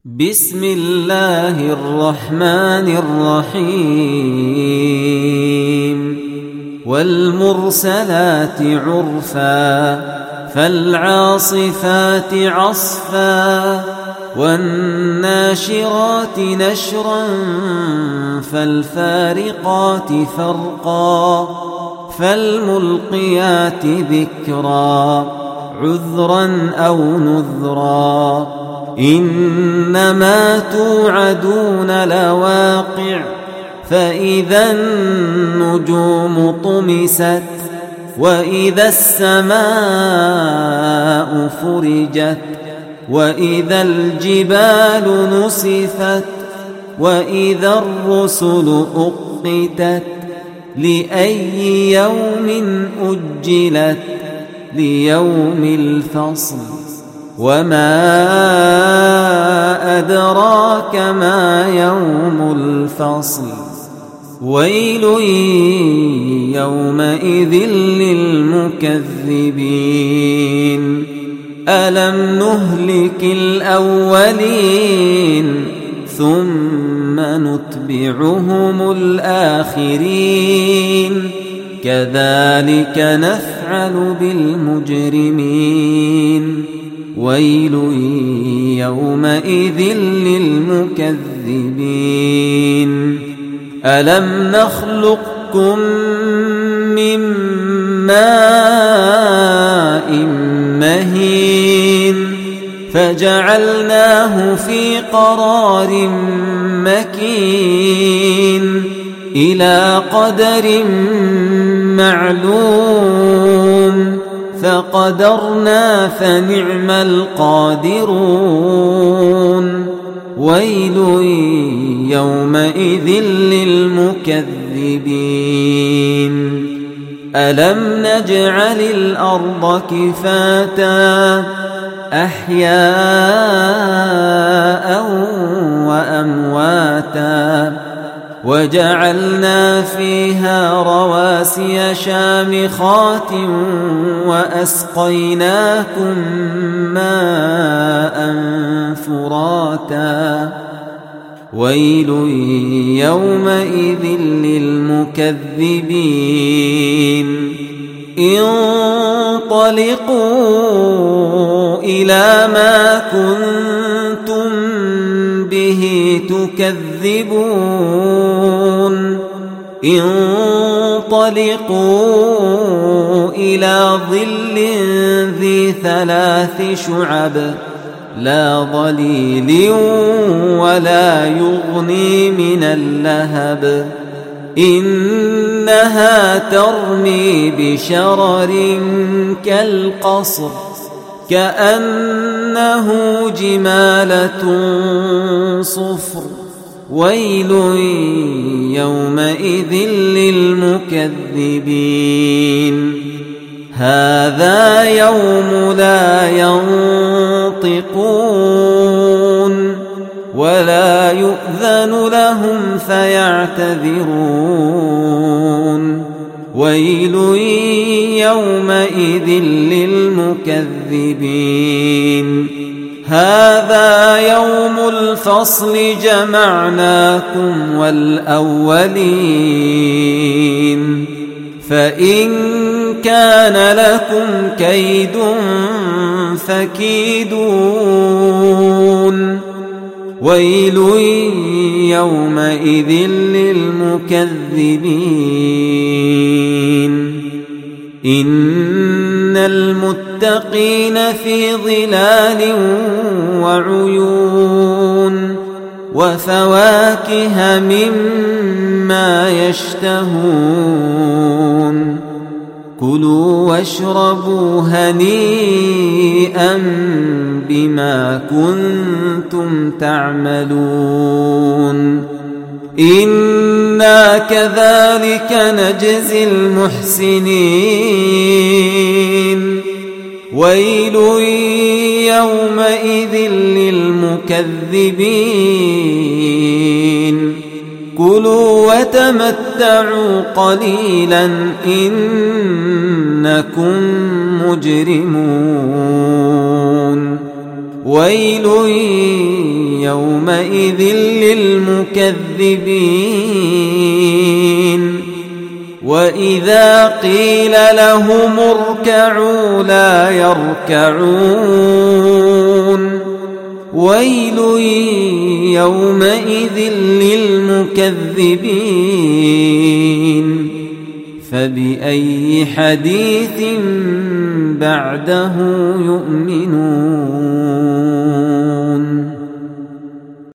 بسم الله الرحمن الرحيم والمرسلات عرفا فالعاصفات عصفا والناشرات نشرا فالفارقات فرقا فالملقيات ذكرا عذرا أو نذرا إنما توعدون لواقع فإذا النجوم طمست وإذا السماء فرجت وإذا الجبال نسفت وإذا الرسل أقتت لأي يوم أجلت ليوم الفصل وما أدراك ما يوم الفصل ويل يومئذ للمكذبين ألم نهلك الأولين ثم نتبعهم الآخرين كذلك نفعل بالمجرمين ويل يومئذ للمكذبين ألم نخلقكم من ماء مهين فجعلناه في قرار مكين إلى قدر معلوم فقدرنا فنعم القادرون ويل يومئذ للمكذبين ألم نجعل الأرض كفاتا أحياء وأمواتا وجعلنا فيها رواسي شامخات وأسقيناكم ماء فراتا ويل يومئذ للمكذبين انطلقوا إلى ما كنتم به تكذبون انطلقوا إلى ظل ذي 3 شعب لا ظليل ولا يغني من اللهب إنها ترمي بشرر كالقصر كأنه جمالة صفر ويل يومئذ للمكذبين هذا يوم لا ينطقون ولا يؤذن لهم فيعتذرون ويل يومئذ للمكذبين هذا يوم الفصل جمعناكم والأولين فإن كان لكم كيد فكيدون ويل يومئذ للمكذبين إن المتقين في ظلال وعيون وفواكه مما يشتهون كلوا واشربوا هنيئا بما كنتم تعملون إنا كذلك نجزي المحسنين ويل يومئذ للمكذبين كلوا وتمتعوا قليلا إنكم مجرمون ويل يومئذ للمكذبين وإذا قيل لهم اركعوا لا يركعون ويل يومئذ للمكذبين فبأي حديث بعده يؤمنون